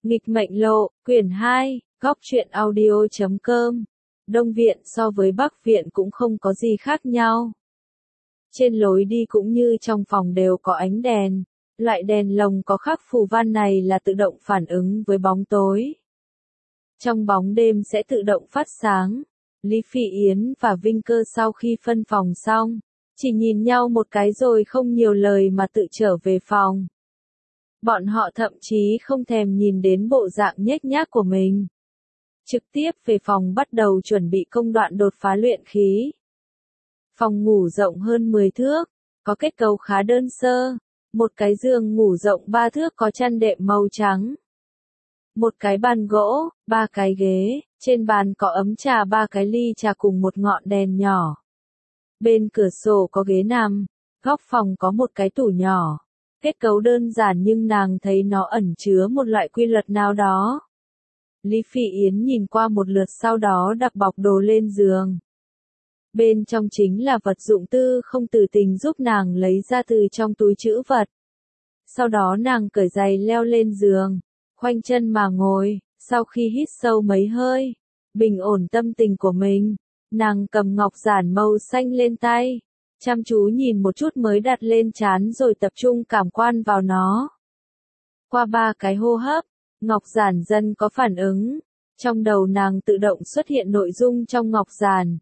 Nghịch mệnh lộ, quyển 2, góc truyện audio.com. Đông viện so với Bắc viện cũng không có gì khác nhau. Trên lối đi cũng như trong phòng đều có ánh đèn. Loại đèn lồng có khắc phù văn này là tự động phản ứng với bóng tối. Trong bóng đêm sẽ tự động phát sáng. Lý Phỉ Yến và Vinh Cơ sau khi phân phòng xong, chỉ nhìn nhau một cái rồi không nhiều lời mà tự trở về phòng. Bọn họ thậm chí không thèm nhìn đến bộ dạng nhếch nhác của mình. Trực tiếp về phòng bắt đầu chuẩn bị công đoạn đột phá luyện khí. Phòng ngủ rộng hơn 10 thước, có kết cấu khá đơn sơ. Một cái giường ngủ rộng 3 thước có chăn đệm màu trắng. Một cái bàn gỗ, 3 cái ghế, trên bàn có ấm trà 3 cái ly trà cùng một ngọn đèn nhỏ. Bên cửa sổ có ghế nằm, góc phòng có một cái tủ nhỏ. Kết cấu đơn giản nhưng nàng thấy nó ẩn chứa một loại quy luật nào đó. Lý Phỉ Yến nhìn qua một lượt sau đó đặt bọc đồ lên giường. Bên trong chính là vật dụng tư không tử tình giúp nàng lấy ra từ trong túi trữ vật. Sau đó nàng cởi giày leo lên giường, khoanh chân mà ngồi, sau khi hít sâu mấy hơi, bình ổn tâm tình của mình, nàng cầm ngọc giản màu xanh lên tay. Chăm chú nhìn một chút mới đặt lên trán rồi tập trung cảm quan vào nó. Qua 3 cái hô hấp, ngọc giản dần có phản ứng. Trong đầu nàng tự động xuất hiện nội dung trong ngọc giản.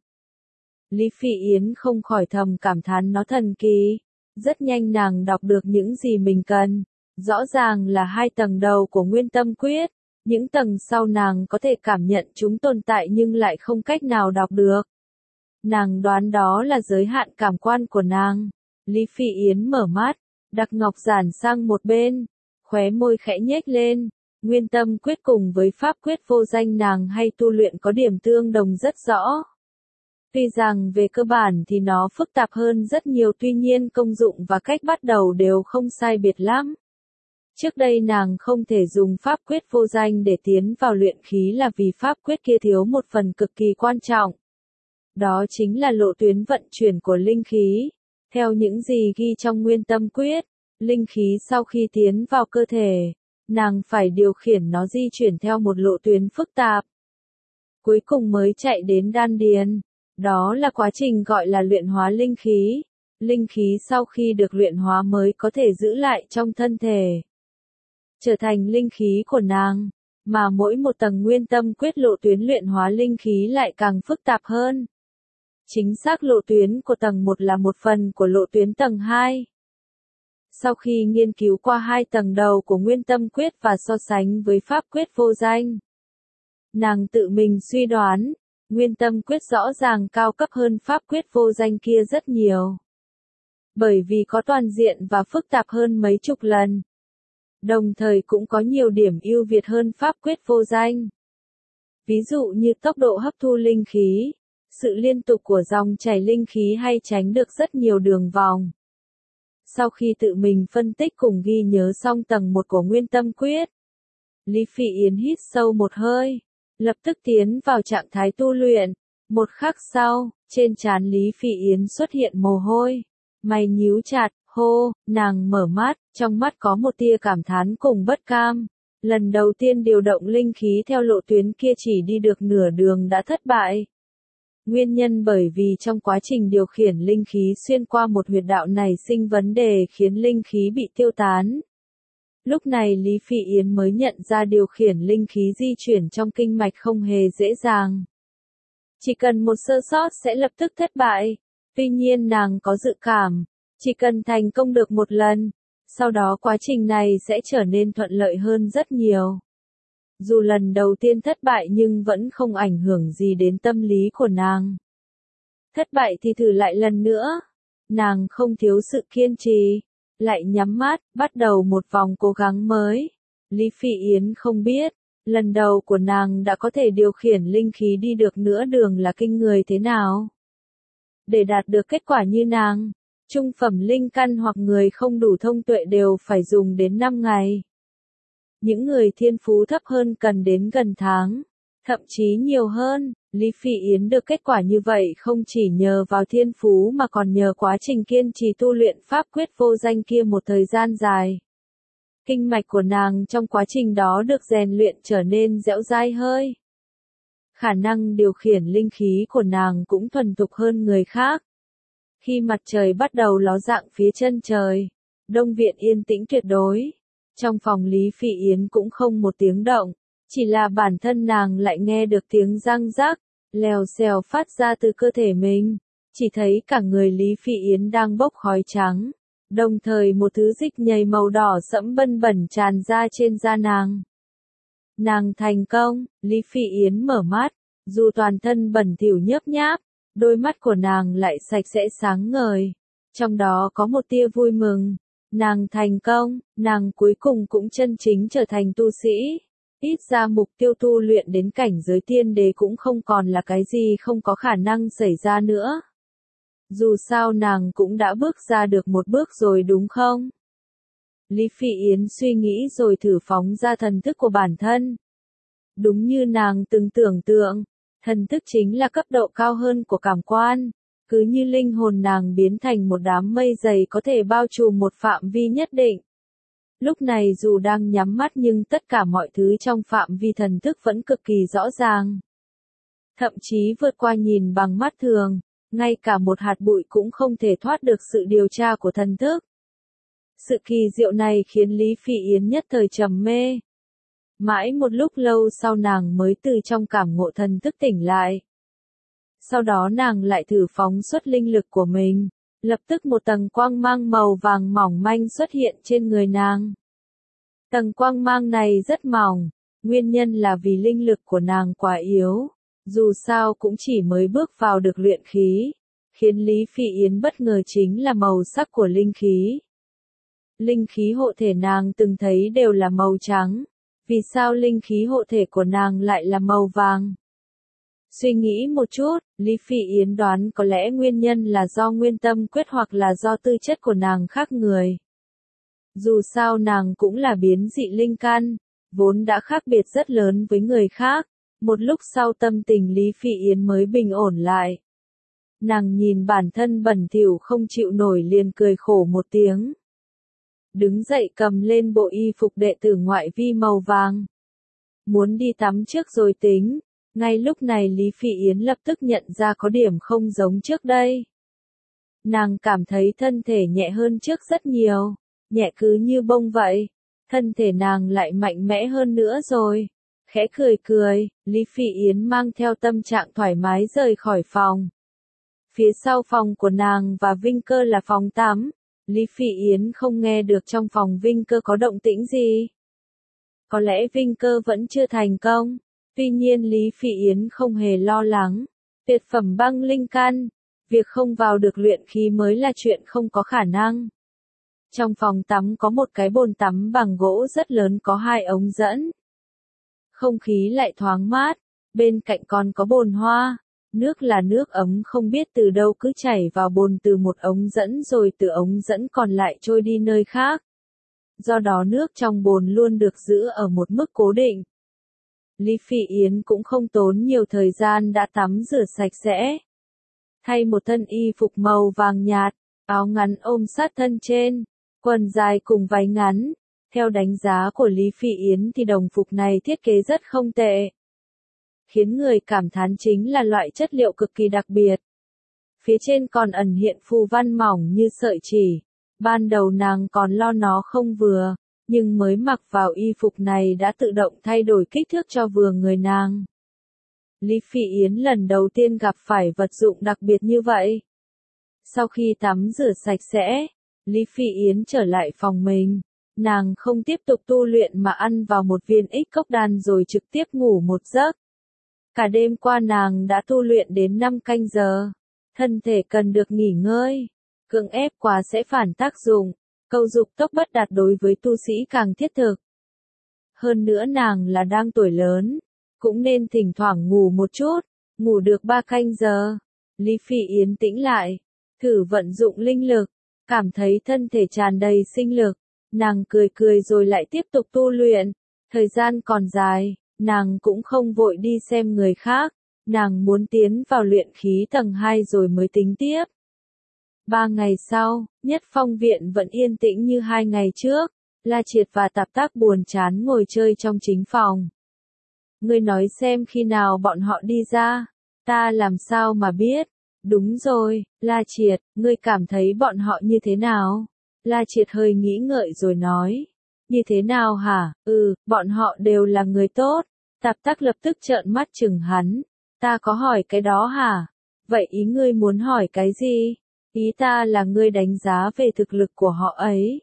Lý Phỉ Yến không khỏi thầm cảm thán nó thần kỳ. Rất nhanh nàng đọc được những gì mình cần. Rõ ràng là 2 tầng đầu của Nguyên Tâm Quyết. Những tầng sau nàng có thể cảm nhận chúng tồn tại nhưng lại không cách nào đọc được. Nàng đoán đó là giới hạn cảm quan của nàng. Lý Phỉ Yến mở mắt, đặt ngọc giản sang một bên, khóe môi khẽ nhếch lên. Nguyên Tâm Quyết cùng với pháp quyết vô danh nàng hay tu luyện có điểm tương đồng rất rõ. Tuy rằng về cơ bản thì nó phức tạp hơn rất nhiều, tuy nhiên công dụng và cách bắt đầu đều không sai biệt lắm. Trước đây nàng không thể dùng pháp quyết vô danh để tiến vào luyện khí là vì pháp quyết kia thiếu một phần cực kỳ quan trọng. Đó chính là lộ tuyến vận chuyển của linh khí. Theo những gì ghi trong Nguyên Tâm Quyết, linh khí sau khi tiến vào cơ thể, nàng phải điều khiển nó di chuyển theo một lộ tuyến phức tạp. Cuối cùng mới chạy đến đan điền. Đó là quá trình gọi là luyện hóa linh khí. Linh khí sau khi được luyện hóa mới có thể giữ lại trong thân thể, trở thành linh khí của nàng. Mà mỗi một tầng Nguyên Tâm Quyết lộ tuyến luyện hóa linh khí lại càng phức tạp hơn. Chính xác lộ tuyến của tầng 1 là một phần của lộ tuyến tầng 2. Sau khi nghiên cứu qua 2 tầng đầu của Nguyên Tâm Quyết và so sánh với pháp quyết vô danh, nàng tự mình suy đoán, Nguyên Tâm Quyết rõ ràng cao cấp hơn pháp quyết vô danh kia rất nhiều. Bởi vì có toàn diện và phức tạp hơn mấy chục lần. Đồng thời cũng có nhiều điểm ưu việt hơn pháp quyết vô danh. Ví dụ như tốc độ hấp thu linh khí, sự liên tục của dòng chảy linh khí hay tránh được rất nhiều đường vòng. Sau khi tự mình phân tích cùng ghi nhớ xong tầng 1 của Nguyên Tâm Quyết, Lý Phỉ Yến hít sâu một hơi, lập tức tiến vào trạng thái tu luyện. Một khắc sau, trên trán Lý Phỉ Yến xuất hiện mồ hôi, mày nhíu chặt, hô, nàng mở mắt, trong mắt có một tia cảm thán cùng bất cam. Lần đầu tiên điều động linh khí theo lộ tuyến kia chỉ đi được nửa đường đã thất bại. Nguyên nhân bởi vì trong quá trình điều khiển linh khí xuyên qua một huyệt đạo này sinh vấn đề khiến linh khí bị tiêu tán. Lúc này Lý Phỉ Yến mới nhận ra điều khiển linh khí di chuyển trong kinh mạch không hề dễ dàng. Chỉ cần một sơ sót sẽ lập tức thất bại. Tuy nhiên nàng có dự cảm, chỉ cần thành công được một lần, sau đó quá trình này sẽ trở nên thuận lợi hơn rất nhiều. Dù lần đầu tiên thất bại nhưng vẫn không ảnh hưởng gì đến tâm lý của nàng. Thất bại thì thử lại lần nữa. Nàng không thiếu sự kiên trì. Lại nhắm mắt, bắt đầu một vòng cố gắng mới. Lý Phỉ Yến không biết, lần đầu của nàng đã có thể điều khiển linh khí đi được nửa đường là kinh người thế nào. Để đạt được kết quả như nàng, trung phẩm linh căn hoặc người không đủ thông tuệ đều phải dùng đến 5 ngày. Những người thiên phú thấp hơn cần đến gần tháng, thậm chí nhiều hơn. Lý Phỉ Yến được kết quả như vậy không chỉ nhờ vào thiên phú mà còn nhờ quá trình kiên trì tu luyện pháp quyết vô danh kia một thời gian dài. Kinh mạch của nàng trong quá trình đó được rèn luyện trở nên dẻo dai hơi. Khả năng điều khiển linh khí của nàng cũng thuần thục hơn người khác. Khi mặt trời bắt đầu ló dạng phía chân trời, Đông viện yên tĩnh tuyệt đối. Trong phòng Lý Phỉ Yến cũng không một tiếng động, chỉ là bản thân nàng lại nghe được tiếng răng rắc, lèo xèo phát ra từ cơ thể mình. Chỉ thấy cả người Lý Phỉ Yến đang bốc khói trắng, đồng thời một thứ dịch nhầy màu đỏ sẫm bân bẩn tràn ra trên da nàng. Nàng thành công, Lý Phỉ Yến mở mắt, dù toàn thân bẩn thỉu nhớp nháp, đôi mắt của nàng lại sạch sẽ sáng ngời. Trong đó có một tia vui mừng. Nàng thành công, nàng cuối cùng cũng chân chính trở thành tu sĩ. Ít ra mục tiêu tu luyện đến cảnh giới tiên đế cũng không còn là cái gì không có khả năng xảy ra nữa. Dù sao nàng cũng đã bước ra được một bước rồi đúng không? Lý Phỉ Yến suy nghĩ rồi thử phóng ra thần thức của bản thân. Đúng như nàng từng tưởng tượng, thần thức chính là cấp độ cao hơn của cảm quan. Cứ như linh hồn nàng biến thành một đám mây dày có thể bao trùm một phạm vi nhất định. Lúc này dù đang nhắm mắt nhưng tất cả mọi thứ trong phạm vi thần thức vẫn cực kỳ rõ ràng. Thậm chí vượt qua nhìn bằng mắt thường, ngay cả một hạt bụi cũng không thể thoát được sự điều tra của thần thức. Sự kỳ diệu này khiến Lý Phỉ Yến nhất thời trầm mê. Mãi một lúc lâu sau nàng mới từ trong cảm ngộ thần thức tỉnh lại. Sau đó nàng lại thử phóng xuất linh lực của mình, lập tức một tầng quang mang màu vàng mỏng manh xuất hiện trên người nàng. Tầng quang mang này rất mỏng, nguyên nhân là vì linh lực của nàng quá yếu, dù sao cũng chỉ mới bước vào được luyện khí, khiến Lý Phỉ Yến bất ngờ chính là màu sắc của linh khí. Linh khí hộ thể nàng từng thấy đều là màu trắng, vì sao linh khí hộ thể của nàng lại là màu vàng? Suy nghĩ một chút, Lý Phỉ Yến đoán có lẽ nguyên nhân là do nguyên tâm quyết hoặc là do tư chất của nàng khác người. Dù sao nàng cũng là biến dị linh căn, vốn đã khác biệt rất lớn với người khác. Một lúc sau tâm tình Lý Phỉ Yến mới bình ổn lại. Nàng nhìn bản thân bẩn thỉu không chịu nổi liền cười khổ một tiếng. Đứng dậy cầm lên bộ y phục đệ tử ngoại vi màu vàng. Muốn đi tắm trước rồi tính. Ngay lúc này Lý Phỉ Yến lập tức nhận ra có điểm không giống trước đây. Nàng cảm thấy thân thể nhẹ hơn trước rất nhiều, nhẹ cứ như bông vậy. Thân thể nàng lại mạnh mẽ hơn nữa rồi. Khẽ cười cười, Lý Phỉ Yến mang theo tâm trạng thoải mái rời khỏi phòng. Phía sau phòng của nàng và Vinh Cơ là phòng tắm. Lý Phỉ Yến không nghe được trong phòng Vinh Cơ có động tĩnh gì. Có lẽ Vinh Cơ vẫn chưa thành công. Tuy nhiên Lý Phỉ Yến không hề lo lắng. Tuyệt phẩm băng linh căn, việc không vào được luyện khí mới là chuyện không có khả năng. Trong phòng tắm có một cái bồn tắm bằng gỗ rất lớn có 2 ống dẫn. Không khí lại thoáng mát, bên cạnh còn có bồn hoa. Nước là nước ấm không biết từ đâu cứ chảy vào bồn từ một ống dẫn rồi từ ống dẫn còn lại trôi đi nơi khác. Do đó nước trong bồn luôn được giữ ở một mức cố định. Lý Phỉ Yến cũng không tốn nhiều thời gian đã tắm rửa sạch sẽ. Thay một thân y phục màu vàng nhạt, áo ngắn ôm sát thân trên, quần dài cùng váy ngắn. Theo đánh giá của Lý Phỉ Yến thì đồng phục này thiết kế rất không tệ. Khiến người cảm thán chính là loại chất liệu cực kỳ đặc biệt. Phía trên còn ẩn hiện phù văn mỏng như sợi chỉ. Ban đầu nàng còn lo nó không vừa, nhưng mới mặc vào y phục này đã tự động thay đổi kích thước cho vừa người nàng. Lý Phỉ Yến lần đầu tiên gặp phải vật dụng đặc biệt như vậy. Sau khi tắm rửa sạch sẽ, Lý Phỉ Yến trở lại phòng mình. Nàng không tiếp tục tu luyện mà ăn vào một viên ích cốc đan rồi trực tiếp ngủ một giấc. Cả đêm qua nàng đã tu luyện đến 5 canh giờ. Thân thể cần được nghỉ ngơi. Cưỡng ép quá sẽ phản tác dụng. Câu dục tốc bất đạt đối với tu sĩ càng thiết thực. Hơn nữa nàng là đang tuổi lớn. Cũng nên thỉnh thoảng ngủ một chút. Ngủ được 3 canh giờ. Lý Phỉ Yến tĩnh lại. Thử vận dụng linh lực. Cảm thấy thân thể tràn đầy sinh lực. Nàng cười cười rồi lại tiếp tục tu luyện. Thời gian còn dài. Nàng cũng không vội đi xem người khác, nàng muốn tiến vào luyện khí tầng 2 rồi mới tính tiếp. 3 ngày sau, Nhất Phong viện vẫn yên tĩnh như 2 ngày trước, La Triệt và Tạp Tác buồn chán ngồi chơi trong chính phòng. Ngươi nói xem khi nào bọn họ đi ra, ta làm sao mà biết. Đúng rồi, La Triệt, ngươi cảm thấy bọn họ như thế nào? La Triệt hơi nghĩ ngợi rồi nói. Như thế nào hả? Bọn họ đều là người tốt. Tạp Tác lập tức trợn mắt chừng hắn. Ta có hỏi cái đó hả? Vậy ý ngươi muốn hỏi cái gì? Ý ta là ngươi đánh giá về thực lực của họ ấy.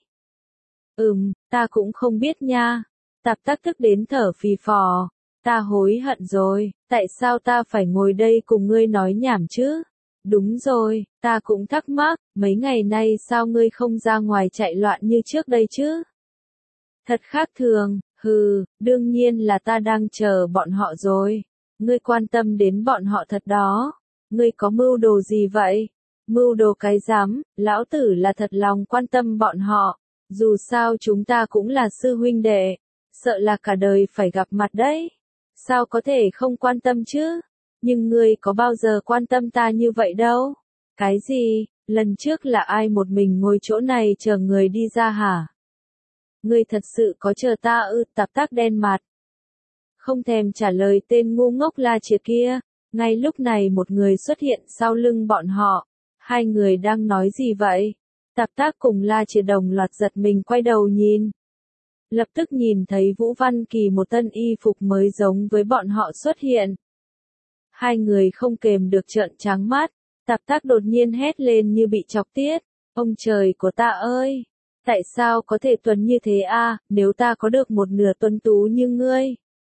Ta cũng không biết nha. Tạp Tác tức đến thở phì phò. Ta hối hận rồi, tại sao ta phải ngồi đây cùng ngươi nói nhảm chứ? Đúng rồi, ta cũng thắc mắc, mấy ngày nay sao ngươi không ra ngoài chạy loạn như trước đây chứ? Thật khác thường, đương nhiên là ta đang chờ bọn họ rồi. Ngươi quan tâm đến bọn họ thật đó. Ngươi có mưu đồ gì vậy? Mưu đồ cái rắm, lão tử là thật lòng quan tâm bọn họ. Dù sao chúng ta cũng là sư huynh đệ. Sợ là cả đời phải gặp mặt đấy. Sao có thể không quan tâm chứ? Nhưng ngươi có bao giờ quan tâm ta như vậy đâu? Cái gì? Lần trước là ai một mình ngồi chỗ này chờ người đi ra hả? Ngươi thật sự có chờ ta ư? Tạp Tác đen mặt. Không thèm trả lời tên ngu ngốc La Triệt kia. Ngay lúc này một người xuất hiện sau lưng bọn họ. Hai người đang nói gì vậy? Tạp Tác cùng La Triệt đồng loạt giật mình quay đầu nhìn. Lập tức nhìn thấy Vũ Văn Kỳ một thân y phục mới giống với bọn họ xuất hiện. Hai người không kềm được trợn trắng mắt. Tạp Tác đột nhiên hét lên như bị chọc tiết. Ông trời của ta ơi! Tại sao có thể tuấn như thế a? Nếu ta có được một nửa tuấn tú như ngươi,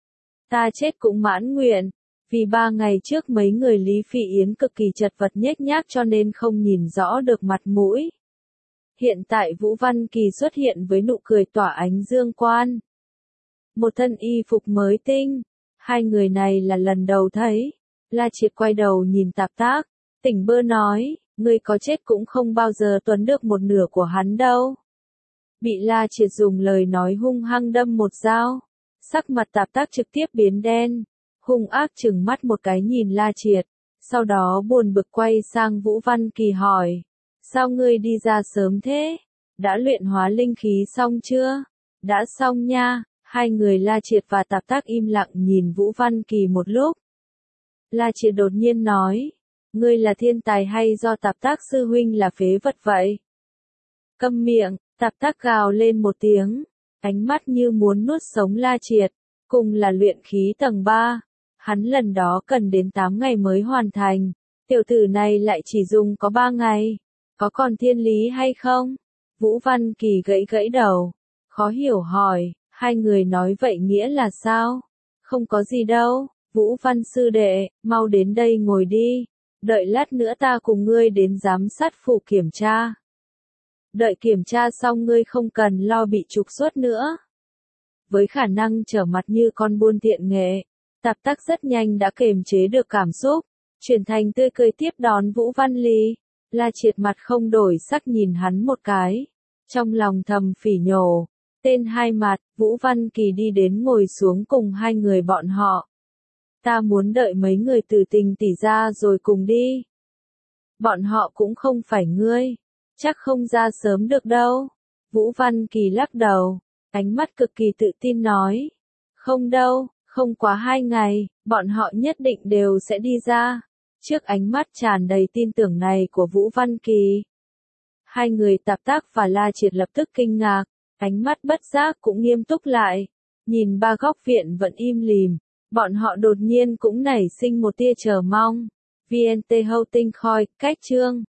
ta chết cũng mãn nguyện. Vì 3 ngày trước mấy người Lý Phỉ Yến cực kỳ chật vật nhếch nhác cho nên không nhìn rõ được mặt mũi. Hiện tại Vũ Văn Kỳ xuất hiện với nụ cười tỏa ánh dương quan. Một thân y phục mới tinh. Hai người này là lần đầu thấy. La Triệt quay đầu nhìn Tạp Tác. Tỉnh bơ nói, ngươi có chết cũng không bao giờ tuấn được một nửa của hắn đâu. Bị La Triệt dùng lời nói hung hăng đâm một dao. Sắc mặt Tạp Tác trực tiếp biến đen. Hung ác trừng mắt một cái nhìn La Triệt. Sau đó buồn bực quay sang Vũ Văn Kỳ hỏi. Sao ngươi đi ra sớm thế? Đã luyện hóa linh khí xong chưa? Đã xong nha. Hai người La Triệt và Tạp Tác im lặng nhìn Vũ Văn Kỳ một lúc. La Triệt đột nhiên nói. Ngươi là thiên tài hay do Tạp Tác sư huynh là phế vật vậy? Câm miệng, Tạp Tác gào lên một tiếng. Ánh mắt như muốn nuốt sống La Triệt. Cùng là luyện khí tầng 3. Hắn lần đó cần đến 8 ngày mới hoàn thành. Tiểu tử này lại chỉ dùng có 3 ngày. Có còn thiên lý hay không? Vũ Văn Kỳ gãy gãy đầu. Khó hiểu hỏi, hai người nói vậy nghĩa là sao? Không có gì đâu, Vũ Văn sư đệ, mau đến đây ngồi đi. Đợi lát nữa ta cùng ngươi đến giám sát phủ kiểm tra. Đợi kiểm tra xong ngươi không cần lo bị trục xuất nữa. Với khả năng trở mặt như con buôn thiện nghệ, Tạp Tác rất nhanh đã kiềm chế được cảm xúc, chuyển thành tươi cười tiếp đón Vũ Văn Ly. La Triệt mặt không đổi sắc nhìn hắn một cái. Trong lòng thầm phỉ nhổ. Tên hai mặt, Vũ Văn Kỳ đi đến ngồi xuống cùng hai người bọn họ. Ta muốn đợi mấy người từ Tình tỷ ra rồi cùng đi. Bọn họ cũng không phải ngươi. Chắc không ra sớm được đâu. Vũ Văn Kỳ lắc đầu. Ánh mắt cực kỳ tự tin nói. Không đâu, không quá 2 ngày, bọn họ nhất định đều sẽ đi ra. Trước ánh mắt tràn đầy tin tưởng này của Vũ Văn Kỳ, hai người Tạp Tác và La Triệt lập tức kinh ngạc, ánh mắt bất giác cũng nghiêm túc lại. Nhìn ba góc viện vẫn im lìm, bọn họ đột nhiên cũng nảy sinh một tia chờ mong. VNT Hậu Tinh Khôi, cách chương